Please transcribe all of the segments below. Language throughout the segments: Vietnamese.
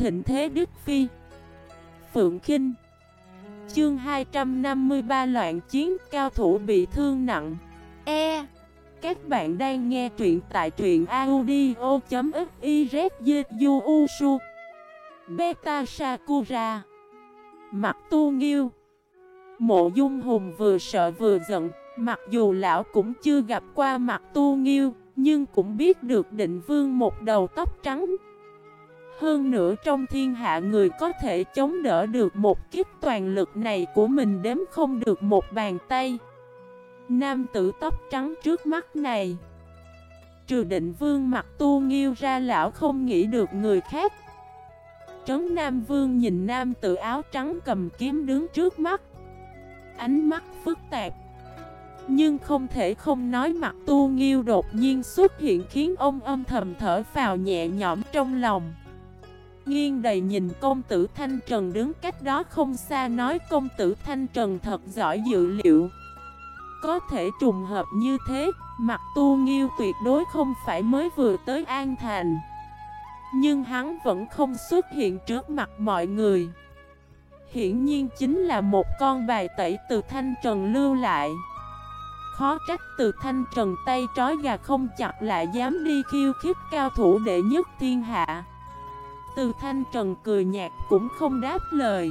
thịnh thế Đức Phi. Phượng Khinh. Chương 253 loạn chiến, cao thủ bị thương nặng. Các bạn đang nghe truyện tại truyện audio.xyz. Beta Sakura. Mặt Tu Nghiêu. Mộ Dung Hùng vừa sợ vừa giận. Mặc dù lão cũng chưa gặp qua Mặt Tu Nghiêu, nhưng cũng biết được Định Vương một đầu tóc trắng. Hơn nữa trong thiên hạ người có thể chống đỡ được một kích toàn lực này của mình đếm không được một bàn tay. Nam tử tóc trắng trước mắt này, trừ Định Vương Mặt Tu Nghiêu ra, lão không nghĩ được người khác. Trấn Nam Vương nhìn nam tử áo trắng cầm kiếm đứng trước mắt, ánh mắt phức tạp. Nhưng không thể không nói Mặt Tu Nghiêu đột nhiên xuất hiện khiến ông âm thầm thở phào nhẹ nhõm trong lòng. Nghiêng đầy nhìn công tử Thanh Trần đứng cách đó không xa, nói công tử Thanh Trần thật giỏi dự liệu. Có thể trùng hợp như thế, Mặt Tu Nghiêu tuyệt đối không phải mới vừa tới An Thành. Nhưng hắn vẫn không xuất hiện trước mặt mọi người. Hiển nhiên chính là một con bài tẩy từ Thanh Trần lưu lại. Khó trách từ Thanh Trần tay trói gà không chặt lại dám đi khiêu khích cao thủ đệ nhất thiên hạ. Từ Thanh Trần cười nhạt cũng không đáp lời.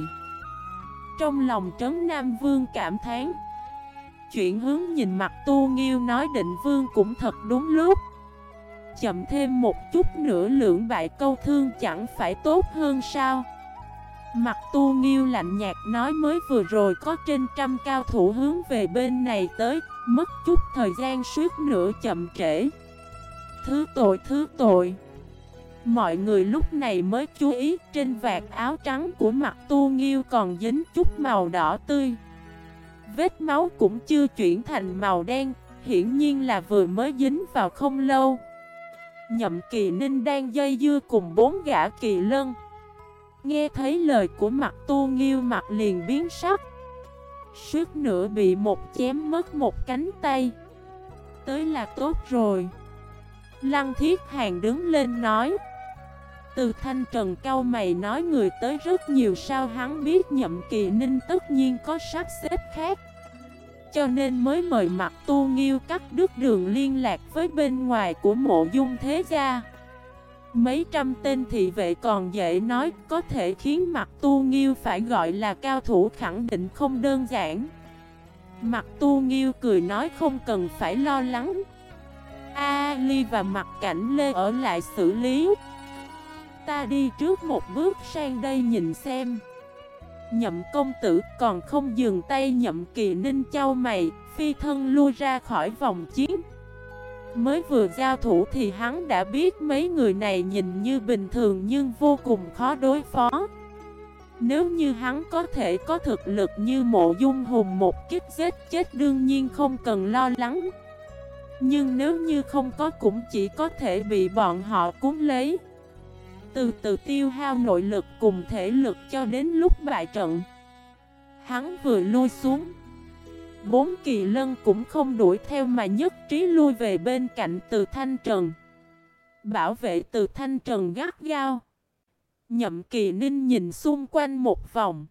Trong lòng Trấn Nam Vương cảm thán. Chuyển hướng nhìn Mặt Tu Nghiêu nói Định Vương cũng thật đúng lúc. Chậm thêm một chút nữa lưỡng bại câu thương chẳng phải tốt hơn sao? Mặt Tu Nghiêu lạnh nhạt nói mới vừa rồi có trên trăm cao thủ hướng về bên này tới, mất chút thời gian suýt nữa chậm trễ. Thứ tội. Mọi người lúc này mới chú ý trên vạt áo trắng của Mặt Tu Nghiêu còn dính chút màu đỏ tươi. Vết máu cũng chưa chuyển thành màu đen, hiển nhiên là vừa mới dính vào không lâu. Nhậm Kỳ Ninh đang dây dưa cùng 4 gã kỳ lân. Nghe thấy lời của Mặt Tu Nghiêu mặt liền biến sắc, suýt nữa bị một chém mất một cánh tay. Tới là tốt rồi. Lăng Thiết Hàn đứng lên nói. Từ Thanh Trần cau mày nói người tới rất nhiều, sao hắn biết Nhậm Kỳ Ninh tất nhiên có sắp xếp khác, cho nên mới mời Mặt Tu Nghiêu cắt đứt đường liên lạc với bên ngoài của Mộ Dung thế gia. Mấy trăm tên thị vệ còn dễ nói, có thể khiến Mặt Tu Nghiêu phải gọi là cao thủ khẳng định không đơn giản. Mặt Tu Nghiêu cười nói không cần phải lo lắng, Ali và Mặt Cảnh Lê ở lại xử lý. Ta đi trước một bước sang đây nhìn xem. Nhậm công tử còn không dừng tay. Nhậm Kỳ Ninh chau mày, phi thân lui ra khỏi vòng chiến. Mới vừa giao thủ thì hắn đã biết mấy người này nhìn như bình thường nhưng vô cùng khó đối phó. Nếu như hắn có thể có thực lực như Mộ Dung Hùng một kích giết chết đương nhiên không cần lo lắng. Nhưng nếu như không có cũng chỉ có thể bị bọn họ cuốn lấy, từ từ tiêu hao nội lực cùng thể lực cho đến lúc bại trận. Hắn vừa lui xuống, 4 kỳ lân cũng không đuổi theo mà nhất trí lui về bên cạnh Từ Thanh Trần, bảo vệ Từ Thanh Trần gắt gao. Nhậm Kỳ Ninh nhìn xung quanh một vòng,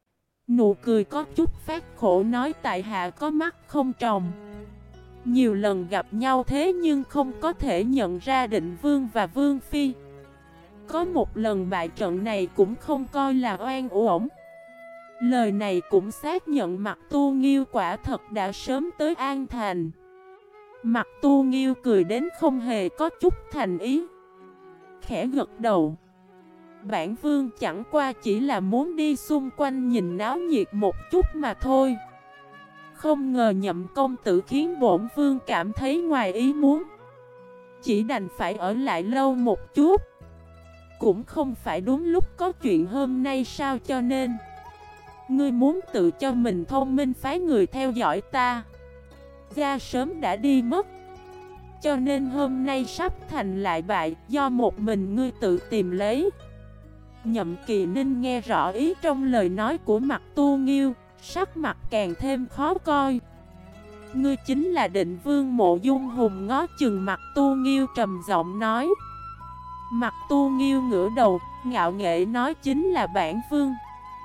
nụ cười có chút phát khổ nói tại hạ có mắt không tròng. Nhiều lần gặp nhau thế nhưng không có thể nhận ra Định Vương và Vương Phi. Có một lần bại trận này cũng không coi là oan uổng. Lời này cũng xác nhận Mặt Tu Nghiêu quả thật đã sớm tới An Thành. Mặt Tu Nghiêu cười đến không hề có chút thành ý, khẽ gật đầu. Bản vương chẳng qua chỉ là muốn đi xung quanh nhìn náo nhiệt một chút mà thôi. Không ngờ Nhậm công tử khiến bổn vương cảm thấy ngoài ý muốn, chỉ đành phải ở lại lâu một chút. Cũng không phải đúng lúc có chuyện hôm nay sao, cho nên ngươi muốn tự cho mình thông minh phái người theo dõi ta. Gia sớm đã đi mất, cho nên hôm nay sắp thành lại bại do một mình ngươi tự tìm lấy. Nhậm Kỳ Ninh nghe rõ ý trong lời nói của Mặt Tu Nghiêu, sắc mặt càng thêm khó coi. Ngươi chính là Định Vương Mộ Dung Hùng? Ngó chừng Mặt Tu Nghiêu trầm giọng nói. Mặt Tu Nghiêu ngửa đầu, ngạo nghễ nói chính là bản vương.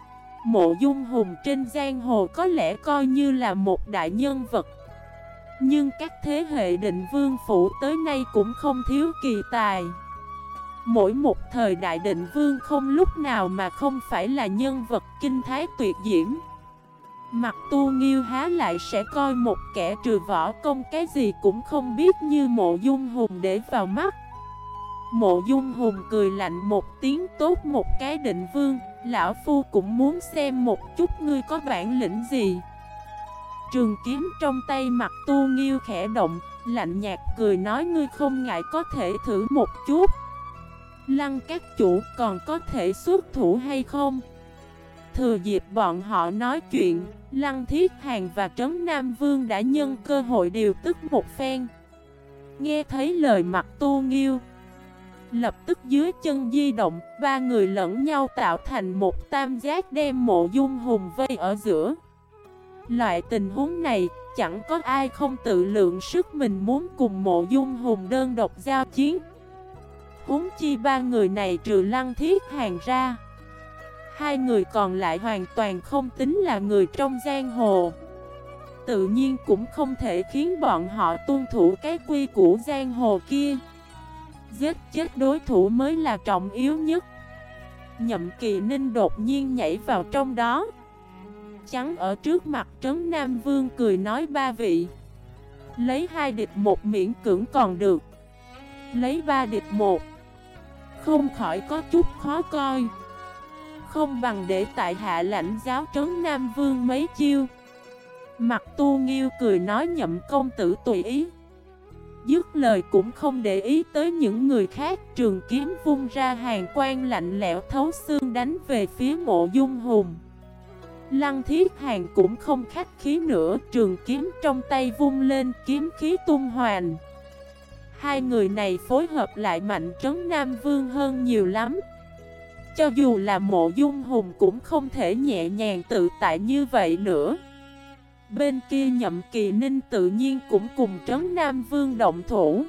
Mộ Dung Hùng trên giang hồ có lẽ coi như là một đại nhân vật, nhưng các thế hệ Định Vương phủ tới nay cũng không thiếu kỳ tài. Mỗi một thời đại Định Vương không lúc nào mà không phải là nhân vật kinh thái tuyệt diễm. Mặt Tu Nghiêu há lại sẽ coi một kẻ trừ võ công cái gì cũng không biết như Mộ Dung Hùng để vào mắt. Mộ Dung Hùng cười lạnh một tiếng, tốt một cái Định Vương, lão phu cũng muốn xem một chút ngươi có bản lĩnh gì. Trường kiếm trong tay Mặt Tu Nghiêu khẽ động, lạnh nhạt cười nói, ngươi không ngại có thể thử một chút. Lăng các chủ còn có thể xuất thủ hay không? Thừa dịp bọn họ nói chuyện, Lăng Thiết Hàn và Trấn Nam Vương đã nhân cơ hội điều tức một phen. Nghe thấy lời Mặt Tu Nghiêu, lập tức dưới chân di động, ba người lẫn nhau tạo thành một tam giác đem Mộ Dung Hùng vây ở giữa. Loại tình huống này, chẳng có ai không tự lượng sức mình muốn cùng Mộ Dung Hùng đơn độc giao chiến. Huống chi ba người này trừ Lăng Thiết Hàn ra, hai người còn lại hoàn toàn không tính là người trong giang hồ. Tự nhiên cũng không thể khiến bọn họ tuân thủ cái quy củ giang hồ kia. Giết chết đối thủ mới là trọng yếu nhất. Nhậm Kỳ Ninh đột nhiên nhảy vào trong đó, chắn ở trước mặt Trấn Nam Vương cười nói, ba vị, lấy 2 địch 1 miễn cưỡng còn được, lấy 3 địch 1 không khỏi có chút khó coi. Không bằng để tại hạ lãnh giáo Trấn Nam Vương mấy chiêu. Mặt Tu Nghiêu cười nói, Nhậm công tử tùy ý. Dứt lời cũng không để ý tới những người khác, trường kiếm vung ra, hàn quang lạnh lẽo thấu xương đánh về phía Mộ Dung Hùng. Lăng Thiết Hàn cũng không khách khí nữa, trường kiếm trong tay vung lên, kiếm khí tung hoành. Hai người này phối hợp lại mạnh Trấn Nam Vương hơn nhiều lắm. Cho dù là Mộ Dung Hùng cũng không thể nhẹ nhàng tự tại như vậy nữa. Bên kia Nhậm Kỳ Ninh tự nhiên cũng cùng Trấn Nam Vương động thủ.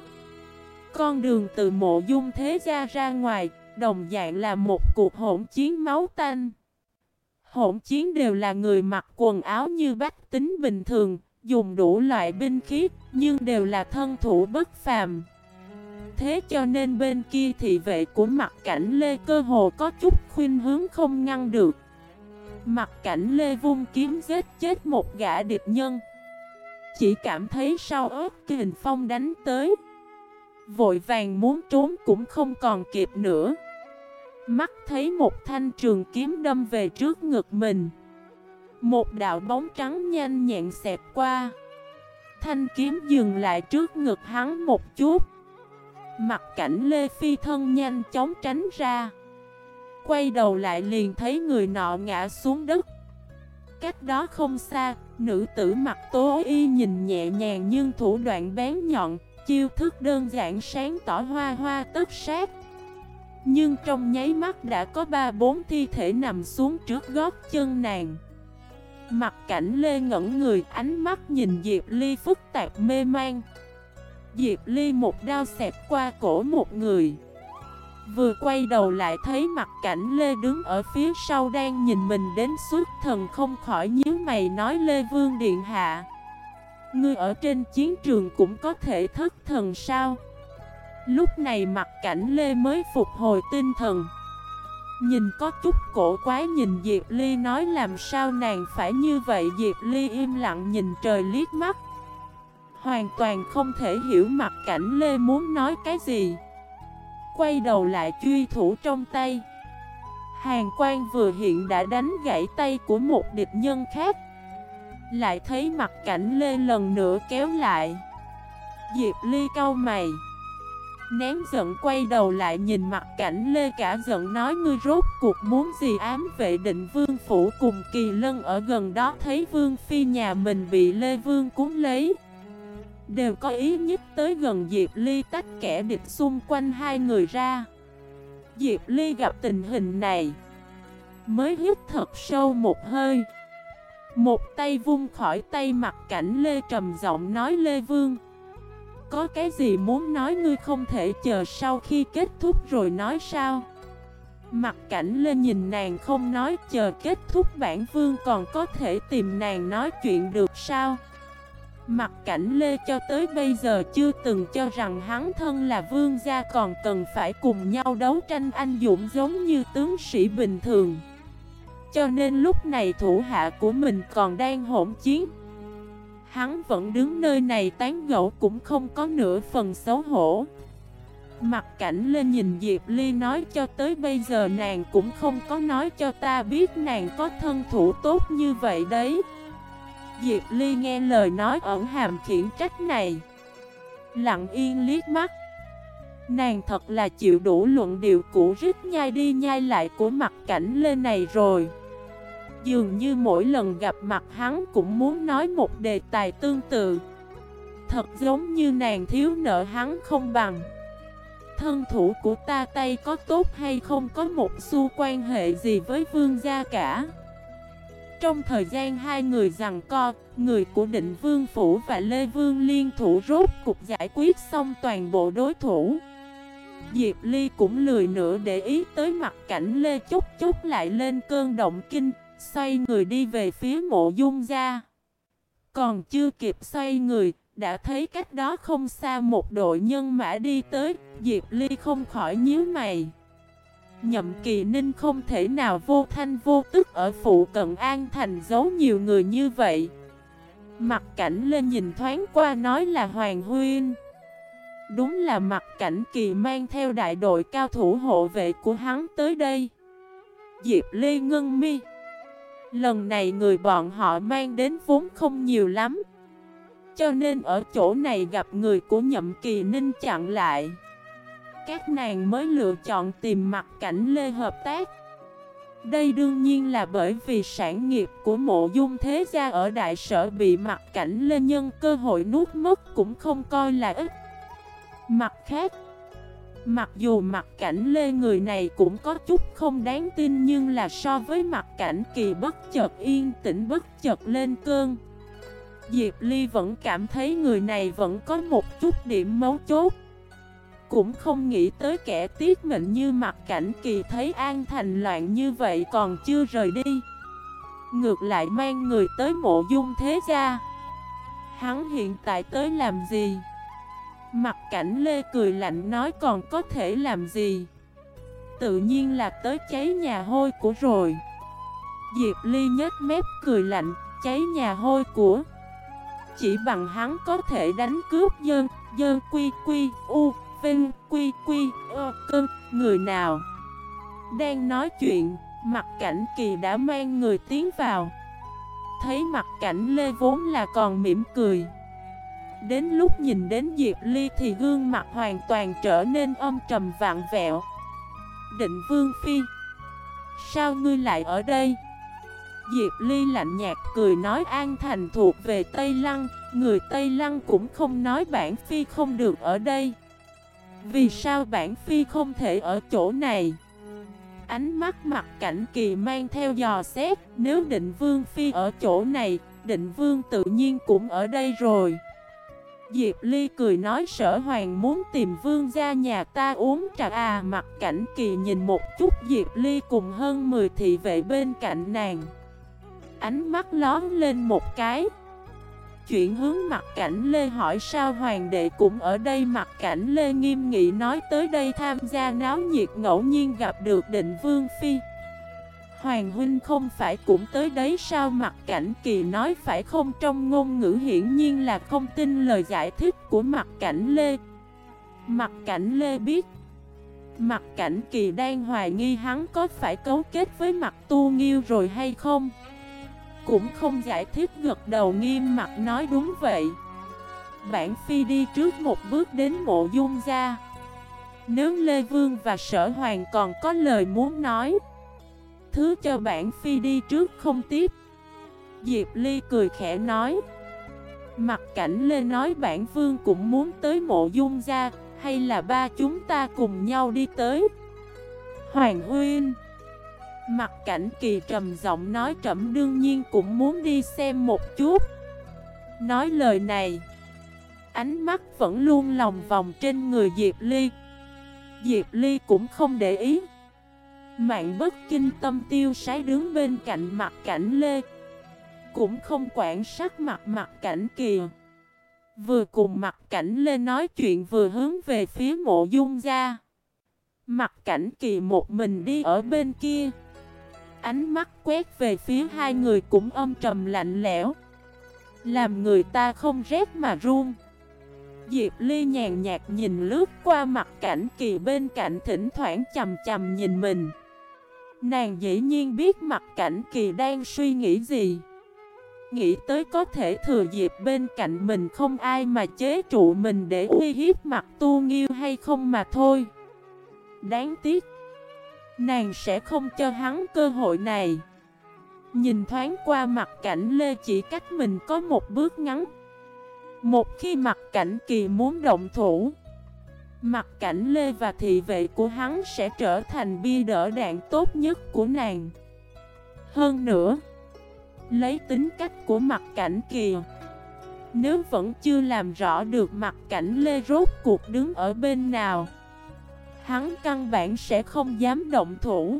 Con đường từ Mộ Dung thế gia ra ngoài, đồng dạng là một cuộc hỗn chiến máu tanh. Hỗn chiến đều là người mặc quần áo như bách tính bình thường, dùng đủ loại binh khí, nhưng đều là thân thủ bất phàm. Thế cho nên bên kia thị vệ của Mặt Cảnh Lê cơ hồ có chút khuynh hướng không ngăn được. Mặt Cảnh Lê vung kiếm giết chết một gã địch nhân, chỉ cảm thấy sau ớt kình phong đánh tới, vội vàng muốn trốn cũng không còn kịp nữa. Mắt thấy một thanh trường kiếm đâm về trước ngực mình, một đạo bóng trắng nhanh nhẹn xẹt qua. Thanh kiếm dừng lại trước ngực hắn một chút. Mặt Cảnh Lê phi thân nhanh chóng tránh ra, quay đầu lại liền thấy người nọ ngã xuống đất. Cách đó không xa, nữ tử mặc tố y nhìn nhẹ nhàng nhưng thủ đoạn bén nhọn, chiêu thức đơn giản sáng tỏ hoa hoa tất sát. Nhưng trong nháy mắt đã có 3-4 thi thể nằm xuống trước gót chân nàng. Mặt Cảnh Lê ngẩn người, ánh mắt nhìn Diệp Ly phức tạp mê man. Diệp Ly một đao xẹt qua cổ một người, vừa quay đầu lại thấy Mặt Cảnh Lê đứng ở phía sau đang nhìn mình đến xuất thần, không khỏi nhíu mày nói, Lê Vương điện hạ, ngươi ở trên chiến trường cũng có thể thất thần sao? Lúc này Mặt Cảnh Lê mới phục hồi tinh thần, nhìn có chút cổ quái nhìn Diệp Ly nói, làm sao nàng phải như vậy? Diệp Ly im lặng nhìn trời liếc mắt, hoàn toàn không thể hiểu Mặt Cảnh Lê muốn nói cái gì. Quay đầu lại truy thủ trong tay, hàn quang vừa hiện đã đánh gãy tay của một địch nhân khác. Lại thấy Mặt Cảnh Lê lần nữa kéo lại. Diệp Ly cau mày, nén giận quay đầu lại nhìn Mặt Cảnh Lê cả giận nói, ngươi rốt cuộc muốn gì? Ám vệ Định Vương phủ cùng Kỳ Lân ở gần đó thấy Vương phi nhà mình bị Lê Vương cuốn lấy, đều có ý nhất tới gần Diệp Ly tách kẻ địch xung quanh hai người ra. Diệp Ly gặp tình hình này, mới hít thật sâu một hơi, một tay vung khỏi tay Mặt Cảnh Lê trầm giọng nói, Lê Vương, Có cái gì muốn nói ngươi không thể chờ sau khi kết thúc rồi nói sao? Mặt Cảnh Lê nhìn nàng không nói, chờ kết thúc bản vương còn có thể tìm nàng nói chuyện được sao? Mặt Cảnh Lê cho tới bây giờ chưa từng cho rằng hắn thân là vương gia còn cần phải cùng nhau đấu tranh anh dũng giống như tướng sĩ bình thường. Cho nên lúc này thủ hạ của mình còn đang hỗn chiến, hắn vẫn đứng nơi này tán gẫu cũng không có nửa phần xấu hổ. Mặt Cảnh lên nhìn Diệp Ly nói, cho tới bây giờ nàng cũng không có nói cho ta biết nàng có thân thủ tốt như vậy đấy. Diệp Ly nghe lời nói ẩn hàm khiển trách này, lặng yên liếc mắt. Nàng thật là chịu đủ luận điệu cũ rích nhai đi nhai lại của Mặt Cảnh lên này rồi. Dường như mỗi lần gặp mặt hắn cũng muốn nói một đề tài tương tự. Thật giống như nàng thiếu nợ hắn không bằng. Thân thủ của ta tay có tốt hay không có một xu quan hệ gì với vương gia cả. Trong thời gian hai người giằng co, người của Định Vương Phủ và Lê Vương liên thủ rốt cục giải quyết xong toàn bộ đối thủ. Diệp Ly cũng lười nữa để ý tới Mặt Cảnh Lê, chút chút lại lên cơn động kinh, xoay người đi về phía Mộ Dung gia. Còn chưa kịp xoay người, đã thấy cách đó không xa một đội nhân mã đi tới. Diệp Ly không khỏi nhíu mày. Nhậm Kỳ Ninh không thể nào vô thanh vô tức ở phụ cận An Thành giấu nhiều người như vậy. Mặt Cảnh lên nhìn thoáng qua nói là Hoàng Huynh. Đúng là Mặt Cảnh Kỳ mang theo đại đội cao thủ hộ vệ của hắn tới đây. Diệp Ly ngưng mi. Lần này người bọn họ mang đến vốn không nhiều lắm, cho nên ở chỗ này gặp người của Nhậm Kỳ Ninh chặn lại. Các nàng mới lựa chọn tìm Mặt Cảnh Lê hợp tác. Đây đương nhiên là bởi vì sản nghiệp của Mộ Dung thế gia ở Đại Sở bị Mặt Cảnh Lê nhân cơ hội nuốt mất cũng không coi là ít. Mặt khác, mặc dù Mặt Cảnh Lê người này cũng có chút không đáng tin, nhưng là so với Mặt Cảnh Kỳ bất chợt yên tĩnh bất chợt lên cơn, Diệp Ly vẫn cảm thấy người này vẫn có một chút điểm mấu chốt. Cũng không nghĩ tới kẻ tiết mệnh như Mặt Cảnh Kỳ thấy An Thành loạn như vậy còn chưa rời đi, ngược lại mang người tới Mộ Dung thế gia. Hắn hiện tại tới làm gì? Mặt Cảnh Lê cười lạnh nói, còn có thể làm gì? Tự nhiên là tới cháy nhà hôi của rồi. Diệp Ly nhếch mép cười lạnh, cháy nhà hôi của? Chỉ bằng hắn có thể đánh cướp dơn quy quy u vinh quy quy cơn người nào? Đang nói chuyện, Mặt Cảnh Kỳ đã mang người tiến vào. Thấy Mặt Cảnh Lê vốn là còn mỉm cười, đến lúc nhìn đến Diệp Ly thì gương mặt hoàn toàn trở nên âm trầm vặn vẹo. Định Vương Phi, sao ngươi lại ở đây? Diệp Ly lạnh nhạt cười nói, An Thành thuộc về Tây Lăng, người Tây Lăng cũng không nói bản Phi không được ở đây. Vì sao bản Phi không thể ở chỗ này? Ánh mắt Mặt Cảnh Kỳ mang theo dò xét, nếu Định Vương Phi ở chỗ này, Định Vương tự nhiên cũng ở đây rồi. Diệp Ly cười nói, Sở Hoàng muốn tìm vương gia nhà ta uống trà à? Mặt Cảnh Kỳ nhìn một chút Diệp Ly cùng hơn 10 thị vệ bên cạnh nàng, ánh mắt lón lên một cái, chuyển hướng Mặt Cảnh Lê hỏi, sao Hoàng đệ cũng ở đây? Mặt Cảnh Lê nghiêm nghị nói, tới đây tham gia náo nhiệt, ngẫu nhiên gặp được Định Vương Phi. Hoàng huynh không phải cũng tới đấy sao? Mặt Cảnh Kỳ nói, phải không? Trong ngôn ngữ hiển nhiên là không tin lời giải thích của Mặt Cảnh Lê. Mặt Cảnh Lê biết Mặt Cảnh Kỳ đang hoài nghi hắn có phải cấu kết với Mặt Tu Nghiêu rồi hay không, cũng không giải thích, gật đầu nghiêm mặt nói, đúng vậy. Bản Phi đi trước một bước đến Mộ Dung gia. Nếu Lê Vương và Sở Hoàng còn có lời muốn nói, thứ cho bản Phi đi trước không tiếp. Diệp Ly cười khẽ nói. Mặt Cảnh Lê nói, bản Vương cũng muốn tới Mộ Dung gia, hay là ba chúng ta cùng nhau đi tới? Hoàng huynh. Mặt Cảnh Kỳ trầm giọng nói, trẫm đương nhiên cũng muốn đi xem một chút. Nói lời này, Ánh mắt vẫn luôn lòng vòng trên người Diệp Ly. Diệp Ly cũng không để ý. Mạn Bất Kinh Tâm tiêu sái đứng bên cạnh Mặt Cảnh Lê, cũng không quản sát Mặt Cảnh Kỳ. Vừa cùng Mặt Cảnh Lê nói chuyện vừa hướng về phía Mộ Dung gia. Mặt Cảnh Kỳ một mình đi ở bên kia, ánh mắt quét về phía hai người cũng âm trầm lạnh lẽo, làm người ta không rét mà run. Diệp Ly nhàn nhạt nhìn lướt qua Mặt Cảnh Kỳ bên cạnh, thỉnh thoảng chằm chằm nhìn mình. Nàng dĩ nhiên biết Mặt Cảnh Kỳ đang suy nghĩ gì. Nghĩ tới có thể thừa dịp bên cạnh mình không ai mà chế trụ mình để uy hiếp Mặt Tu Nghiêu hay không mà thôi. Đáng tiếc, nàng sẽ không cho hắn cơ hội này. Nhìn thoáng qua Mặt Cảnh Lê chỉ cách mình có một bước ngắn. Một khi Mặt Cảnh Kỳ muốn động thủ, Mặt Cảnh Lê và thị vệ của hắn sẽ trở thành bia đỡ đạn tốt nhất của nàng. Hơn nữa, lấy tính cách của Mặt Cảnh Kỳ, nếu vẫn chưa làm rõ được Mặt Cảnh Lê rốt cuộc đứng ở bên nào, hắn căn bản sẽ không dám động thủ.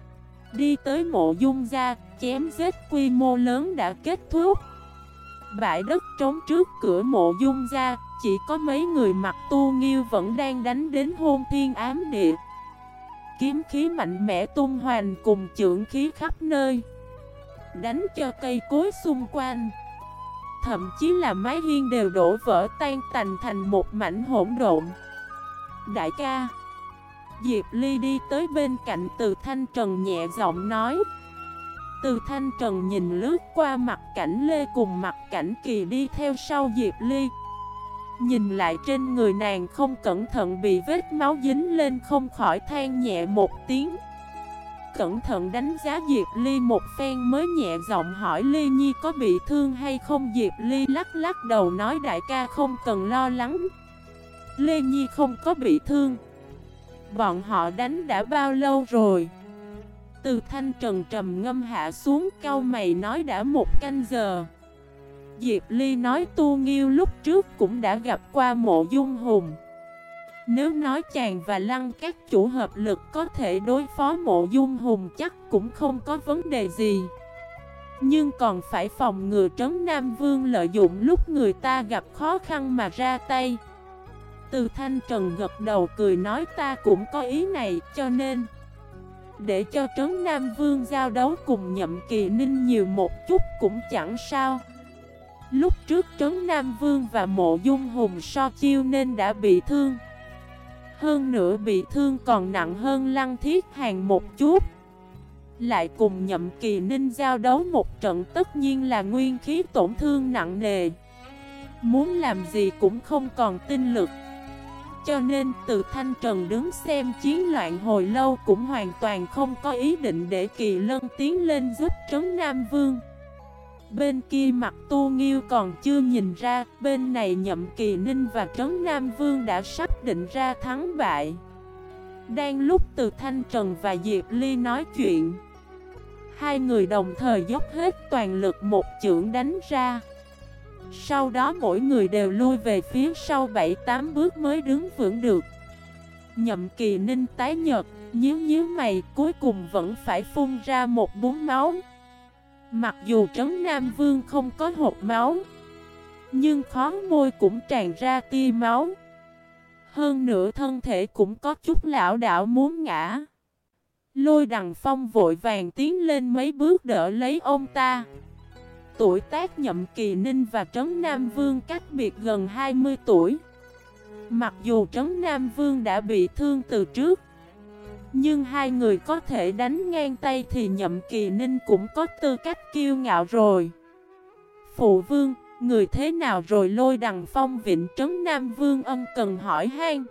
Đi tới Mộ Dung gia, chém giết quy mô lớn đã kết thúc. Bãi đất trống trước cửa Mộ Dung gia, chỉ có mấy người Mặt Tu Nghiêu vẫn đang đánh đến hôn thiên ám địa. Kiếm khí mạnh mẽ tung hoành cùng chưởng khí khắp nơi, đánh cho cây cối xung quanh, thậm chí là mái hiên đều đổ vỡ tan tành thành một mảnh hỗn độn. Đại ca. Diệp Ly đi tới bên cạnh Từ Thanh Trần nhẹ giọng nói. Từ Thanh Trần nhìn lướt qua Mặt Cảnh Lê cùng Mặt Cảnh Kỳ đi theo sau Diệp Ly. Nhìn lại trên người nàng không cẩn thận bị vết máu dính lên, không khỏi than nhẹ một tiếng. Cẩn thận đánh giá Diệp Ly một phen mới nhẹ giọng hỏi Ly Nhi có bị thương hay không. Diệp Ly lắc lắc đầu nói đại ca không cần lo lắng, Lê Nhi không có bị thương. Bọn họ đánh đã bao lâu rồi? Từ Thanh Trần trầm ngâm hạ xuống, cau mày nói đã 1 canh giờ. Diệp Ly nói Tu Nghiêu lúc trước cũng đã gặp qua Mộ Dung Hùng. Nếu nói chàng và Lăng các chủ hợp lực có thể đối phó Mộ Dung Hùng chắc cũng không có vấn đề gì. Nhưng còn phải phòng ngừa Trấn Nam Vương lợi dụng lúc người ta gặp khó khăn mà ra tay. Từ Thanh Trần gật đầu cười nói ta cũng có ý này, cho nên để cho Trấn Nam Vương giao đấu cùng Nhậm Kỳ Ninh nhiều một chút cũng chẳng sao. Lúc trước Trấn Nam Vương và Mộ Dung Hùng so chiêu nên đã bị thương. Hơn nữa bị thương còn nặng hơn Lăng Thiết Hàng một chút. Lại cùng Nhậm Kỳ Ninh giao đấu một trận tất nhiên là nguyên khí tổn thương nặng nề. Muốn làm gì cũng không còn tinh lực. Cho nên Từ Thanh Trần đứng xem chiến loạn hồi lâu cũng hoàn toàn không có ý định để Kỳ Lân tiến lên giúp Trấn Nam Vương. Bên kia Mặt Tu Nghiêu còn chưa nhìn ra, bên này Nhậm Kỳ Ninh và Trấn Nam Vương đã sắp định ra thắng bại. Đang lúc Từ Thanh Trần và Diệp Ly nói chuyện, hai người đồng thời dốc hết toàn lực một chưởng đánh ra. Sau đó mỗi người đều lui về phía sau 7-8 bước mới đứng vững được. Nhậm Kỳ Ninh tái nhợt, nhíu mày, cuối cùng vẫn phải phun ra một búng máu. Mặc dù Trấn Nam Vương không có hột máu, nhưng khóe môi cũng tràn ra tia máu. Hơn nữa thân thể cũng có chút lảo đảo muốn ngã. Lôi Đằng Phong vội vàng tiến lên mấy bước đỡ lấy ông ta. Tuổi tác Nhậm Kỳ Ninh và Trấn Nam Vương cách biệt gần 20 tuổi. Mặc dù Trấn Nam Vương đã bị thương từ trước, nhưng hai người có thể đánh ngang tay thì Nhậm Kỳ Ninh cũng có tư cách kiêu ngạo rồi. Phụ vương, người thế nào rồi? Lôi Đằng Phong vịnh Trấn Nam Vương ân cần hỏi han.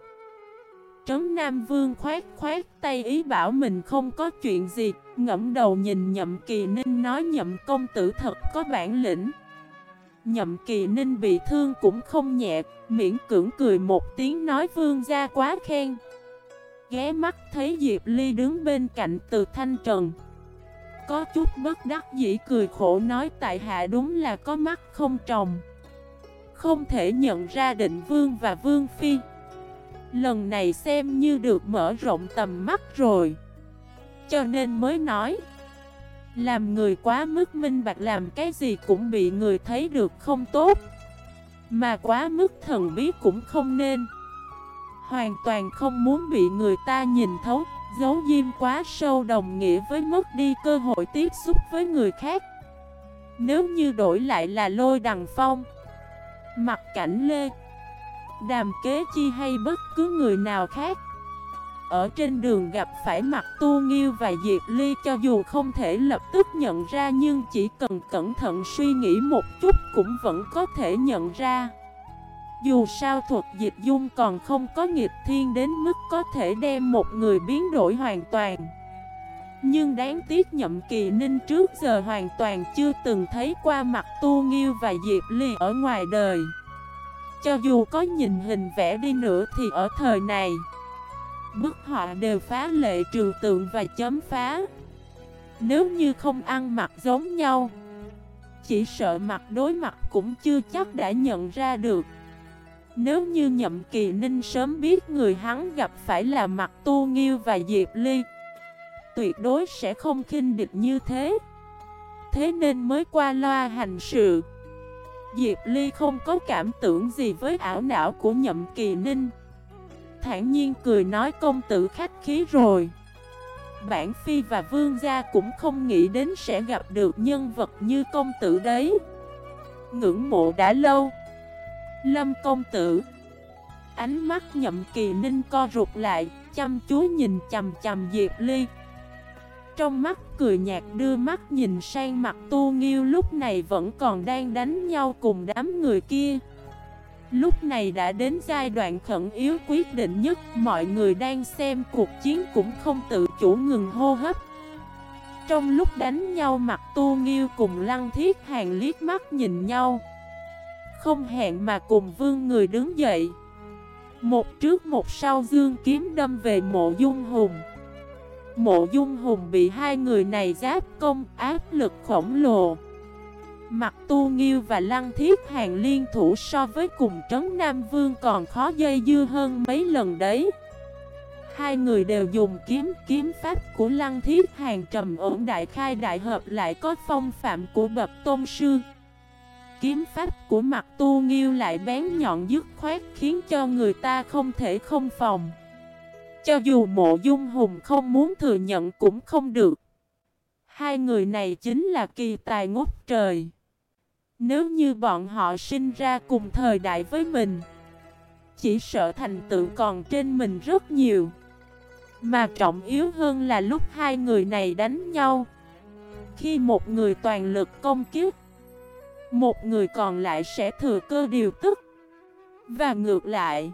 Trấn Nam Vương khoát tay ý bảo mình không có chuyện gì, ngẫm đầu nhìn Nhậm Kỳ Ninh nói Nhậm công tử thật có bản lĩnh. Nhậm Kỳ Ninh bị thương cũng không nhẹ, miễn cưỡng cười một tiếng nói vương gia quá khen. Ghé mắt thấy Diệp Ly đứng bên cạnh Từ Thanh Trần, có chút bất đắc dĩ cười khổ nói tại hạ đúng là có mắt không tròng, không thể nhận ra Định Vương và Vương Phi. Lần này xem như được mở rộng tầm mắt rồi, cho nên mới nói làm người quá mức minh bạch làm cái gì cũng bị người thấy được không tốt, mà quá mức thần bí cũng không nên. Hoàn toàn không muốn bị người ta nhìn thấu, giấu diêm quá sâu đồng nghĩa với mất đi cơ hội tiếp xúc với người khác. Nếu như đổi lại là Lôi Đằng Phong, Mặc Cảnh Lê, Đàm Kế Chi hay bất cứ người nào khác, ở trên đường gặp phải Mặc Tu Nghiêu và Diệp Ly, cho dù không thể lập tức nhận ra nhưng chỉ cần cẩn thận suy nghĩ một chút cũng vẫn có thể nhận ra. Dù sao thuật dịch dung còn không có nghịch thiên đến mức có thể đem một người biến đổi hoàn toàn. Nhưng đáng tiếc Nhậm Kỳ Ninh trước giờ hoàn toàn chưa từng thấy qua Mặc Tu Nghiêu và Diệp Ly ở ngoài đời. Cho dù có nhìn hình vẽ đi nữa thì ở thời này, bức họa đều phá lệ trừu tượng và chấm phá. Nếu như không ăn mặc giống nhau, chỉ sợ mặt đối mặt cũng chưa chắc đã nhận ra được. Nếu như Nhậm Kỳ Ninh sớm biết người hắn gặp phải là Mặc Tu Nghiêu và Diệp Ly, tuyệt đối sẽ không khinh địch như thế. Thế nên mới qua loa hành sự. Diệp Ly không có cảm tưởng gì với ảo não của Nhậm Kỳ Ninh, thản nhiên cười nói công tử khách khí rồi. Bản Phi và Vương gia cũng không nghĩ đến sẽ gặp được nhân vật như công tử đấy. Ngưỡng mộ đã lâu. Lâm công tử. Ánh mắt Nhậm Kỳ Ninh co rụt lại, chăm chú nhìn chằm chằm Diệp Ly. Trong mắt cười nhạt đưa mắt nhìn sang Mặc Tu Nghiêu lúc này vẫn còn đang đánh nhau cùng đám người kia. Lúc này đã đến giai đoạn khẩn yếu quyết định nhất, mọi người đang xem cuộc chiến cũng không tự chủ ngừng hô hấp. Trong lúc đánh nhau Mặc Tu Nghiêu cùng Lăng Thiết Hàn liếc mắt nhìn nhau, không hẹn mà cùng vương người đứng dậy. Một trước một sau dương kiếm đâm về Mộ Dung Hùng. Mộ Dung Hùng bị hai người này giáp công, áp lực khổng lồ. Mặc Tu Nghiêu và Lăng Thiết Hàn liên thủ so với cùng Trấn Nam Vương còn khó dây dưa hơn mấy lần đấy. Hai người đều dùng kiếm pháp của Lăng Thiết Hàn trầm ổn đại khai đại hợp lại có phong phạm của bậc tôn sư. Kiếm pháp của Mặc Tu Nghiêu lại bén nhọn dứt khoát khiến cho người ta không thể không phòng. Cho dù Mộ Dung Hùng không muốn thừa nhận cũng không được. Hai người này chính là kỳ tài ngút trời. Nếu như bọn họ sinh ra cùng thời đại với mình, chỉ sợ thành tựu còn trên mình rất nhiều. Mà trọng yếu hơn là lúc hai người này đánh nhau, khi một người toàn lực công kích, một người còn lại sẽ thừa cơ điều tức. Và ngược lại,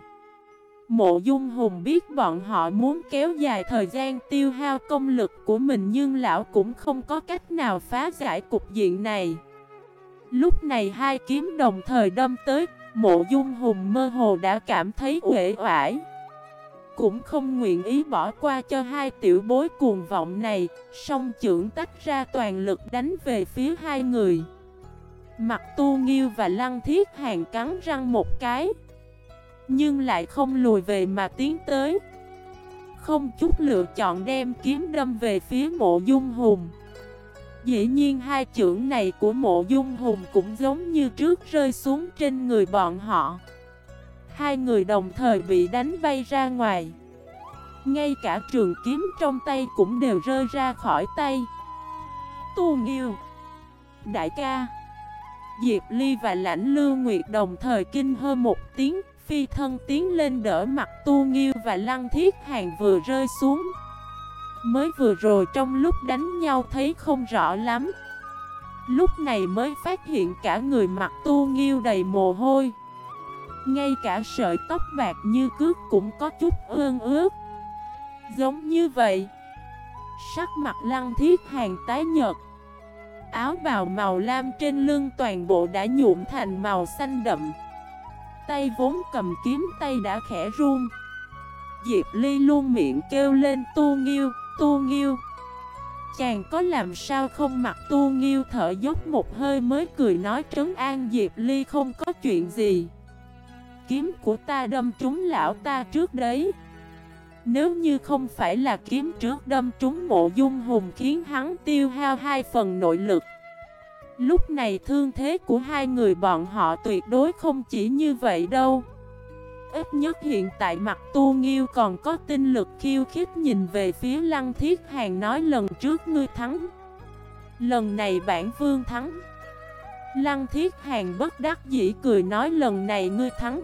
Mộ Dung Hùng biết bọn họ muốn kéo dài thời gian tiêu hao công lực của mình, nhưng lão cũng không có cách nào phá giải cục diện này. Lúc này hai kiếm đồng thời đâm tới, Mộ Dung Hùng mơ hồ đã cảm thấy uể oải, cũng không nguyện ý bỏ qua cho hai tiểu bối cuồng vọng này, song chưởng tách ra toàn lực đánh về phía hai người. Mặc Tu Nghiêu và Lăng Thiết Hàn cắn răng một cái, nhưng lại không lùi về mà tiến tới, không chút lựa chọn đem kiếm đâm về phía Mộ Dung Hùng. Dĩ nhiên hai chưởng này của Mộ Dung Hùng cũng giống như trước rơi xuống trên người bọn họ. Hai người đồng thời bị đánh bay ra ngoài. Ngay cả trường kiếm trong tay cũng đều rơi ra khỏi tay. Tu Nghiêu, đại ca. Diệp Ly và Lãnh Lưu Nguyệt đồng thời kinh hô một tiếng, phi thân tiến lên đỡ Mặc Tu Nghiêu và Lăng Thiết Hàn vừa rơi xuống. Mới vừa rồi trong lúc đánh nhau thấy không rõ lắm, lúc này mới phát hiện cả người Mặc Tu Nghiêu đầy mồ hôi, ngay cả sợi tóc bạc như cước cũng có chút ương ướt. Giống như vậy, sắc mặt Lăng Thiết Hàn tái nhợt, áo bào màu lam trên lưng toàn bộ đã nhuộm thành màu xanh đậm. Tay vốn cầm kiếm tay đã khẽ run. Diệp Ly luôn miệng kêu lên Tu Nghiêu, Tu Nghiêu. chàng có làm sao không? Mặt Tu Nghiêu thở dốc một hơi mới cười nói, trấn an Diệp Ly, không có chuyện gì. Kiếm của ta đâm trúng lão ta trước đấy. Nếu như không phải là kiếm trước đâm trúng Mộ Dung Hùng khiến hắn tiêu hao 2 phần nội lực, lúc này thương thế của hai người bọn họ tuyệt đối không chỉ như vậy đâu. Ít nhất hiện tại Mặt Tu Nghiêu còn có tinh lực khiêu khích nhìn về phía Lăng Thiết Hàn nói, lần trước ngươi thắng, lần này bản vương thắng. Lăng Thiết Hàn bất đắc dĩ cười nói, lần này ngươi thắng.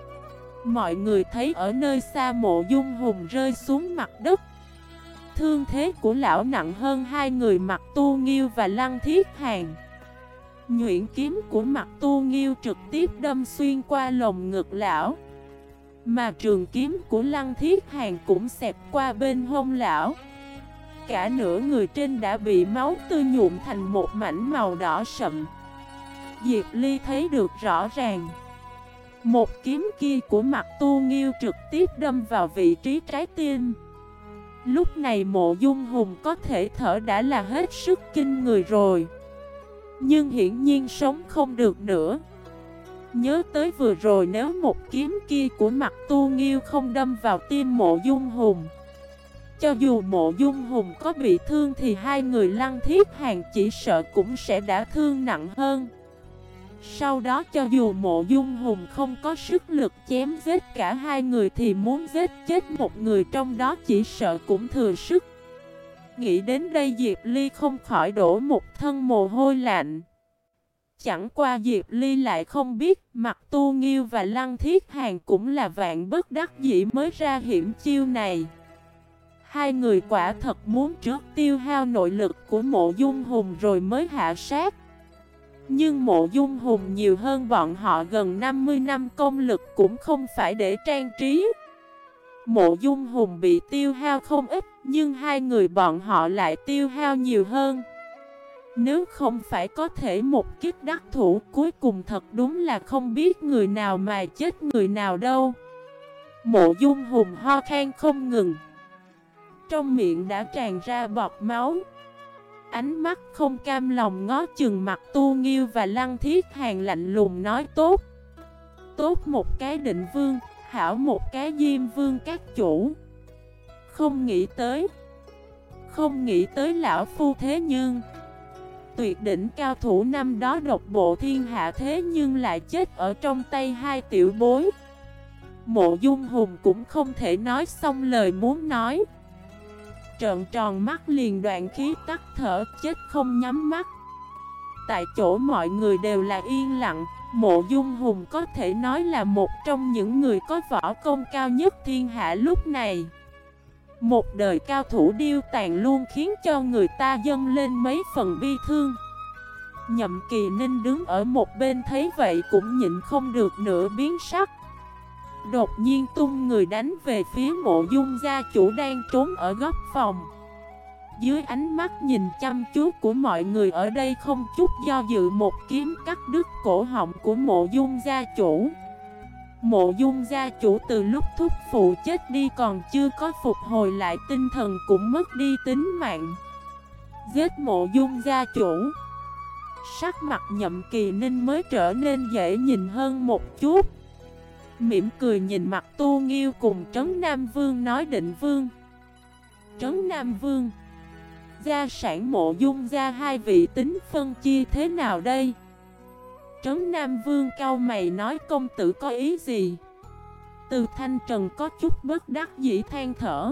Mọi người thấy ở nơi xa Mộ Dung Hùng rơi xuống mặt đất. Thương thế của lão nặng hơn hai người Mặt Tu Nghiêu và Lăng Thiết Hàn. Nhuyễn kiếm của Mặt Tu Nghiêu trực tiếp đâm xuyên qua lồng ngực lão, mà trường kiếm của Lăng Thiết Hàn cũng xẹt qua bên hông lão. Cả nửa người trên đã bị máu tươi nhuộm thành một mảnh màu đỏ sậm. Diệp Ly thấy được rõ ràng, một kiếm kia của Mặt Tu Nghiêu trực tiếp đâm vào vị trí trái tim. Lúc này Mộ Dung Hùng có thể thở đã là hết sức kinh người rồi, nhưng hiển nhiên sống không được nữa. Nhớ tới vừa rồi, nếu một kiếm kia của Mặt Tu Nghiêu không đâm vào tim Mộ Dung Hùng, cho dù Mộ Dung Hùng có bị thương thì hai người Lăng Thiết Hàn chỉ sợ cũng sẽ đã thương nặng hơn. Sau đó cho dù Mộ Dung Hùng không có sức lực chém giết cả hai người thì muốn giết chết một người trong đó chỉ sợ cũng thừa sức. Nghĩ đến đây Diệp Ly không khỏi đổ một thân mồ hôi lạnh. Chẳng qua Diệp Ly lại không biết Mặt Tu Nghiêu và Lăng Thiết Hàn cũng là vạn bất đắc dĩ mới ra hiểm chiêu này. Hai người quả thật muốn trước tiêu hao nội lực của Mộ Dung Hùng rồi mới hạ sát. Nhưng Mộ Dung Hùng nhiều hơn bọn họ gần 50 năm công lực cũng không phải để trang trí. Mộ Dung Hùng bị tiêu hao không ít, nhưng hai người bọn họ lại tiêu hao nhiều hơn. Nếu không phải có thể một kích đắc thủ, cuối cùng thật đúng là không biết người nào mà chết người nào đâu. Mộ Dung Hùng ho khan không ngừng, trong miệng đã tràn ra bọt máu. Ánh mắt không cam lòng ngó chừng Mặt Tu Nghiêu và Lăng Thiết Hàn lạnh lùng nói, tốt. Tốt một cái Định Vương, hảo một cái Diêm Vương các chủ. Không nghĩ tới lão phu thế nhưng tuyệt đỉnh cao thủ năm đó độc bộ thiên hạ thế nhưng lại chết ở trong tay hai tiểu bối. Mộ Dung Hùng cũng không thể nói xong lời muốn nói, trợn tròn mắt liền đoạn khí tắt thở, chết không nhắm mắt. Tại chỗ mọi người đều là yên lặng. Mộ Dung Hùng có thể nói là một trong những người có võ công cao nhất thiên hạ lúc này. Một đời cao thủ điêu tàn luôn khiến cho người ta dâng lên mấy phần bi thương. Nhậm Kỳ Ninh đứng ở một bên thấy vậy cũng nhịn không được nửa biến sắc. Đột nhiên tung người đánh về phía Mộ Dung gia chủ đang trốn ở góc phòng. Dưới ánh mắt nhìn chăm chú của mọi người ở đây, không chút do dự một kiếm cắt đứt cổ họng của Mộ Dung gia chủ. Mộ Dung gia chủ từ lúc thúc phụ chết đi còn chưa có phục hồi lại tinh thần cũng mất đi tính mạng. Giết Mộ Dung gia chủ, sắc mặt Nhậm Kỳ Ninh mới trở nên dễ nhìn hơn một chút. Mỉm cười nhìn Mặt Tu Nghiêu cùng Trấn Nam Vương nói, Định Vương, Trấn Nam Vương, gia sản Mộ Dung gia hai vị tính phân chia thế nào đây? Trấn Nam Vương cau mày nói, công tử có ý gì? Từ Thanh Trần có chút bất đắc dĩ than thở,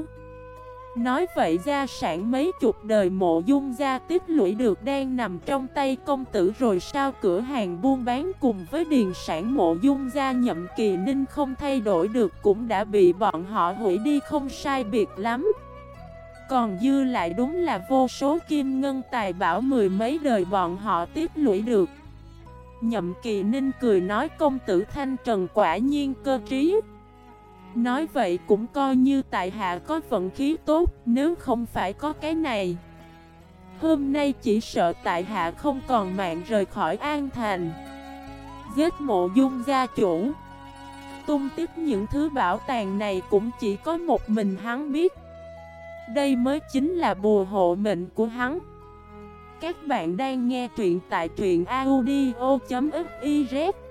nói vậy gia sản mấy chục đời Mộ Dung gia tích lũy được đang nằm trong tay công tử rồi sao? Cửa hàng buôn bán cùng với điền sản Mộ Dung gia Nhậm Kỳ Ninh không thay đổi được cũng đã bị bọn họ hủy đi không sai biệt lắm. Còn dư lại đúng là vô số kim ngân tài bảo mười mấy đời bọn họ tích lũy được. Nhậm Kỳ Ninh cười nói, công tử Thanh Trần quả nhiên cơ trí. Nói vậy cũng coi như tại hạ có vận khí tốt, nếu không phải có cái này, hôm nay chỉ sợ tại hạ không còn mạng rời khỏi An Thành. Giết Mộ Dung gia chủ, tung tích những thứ bảo tàng này cũng chỉ có một mình hắn biết. Đây mới chính là bùa hộ mệnh của hắn. Các bạn đang nghe truyện tại truyện audio.fiz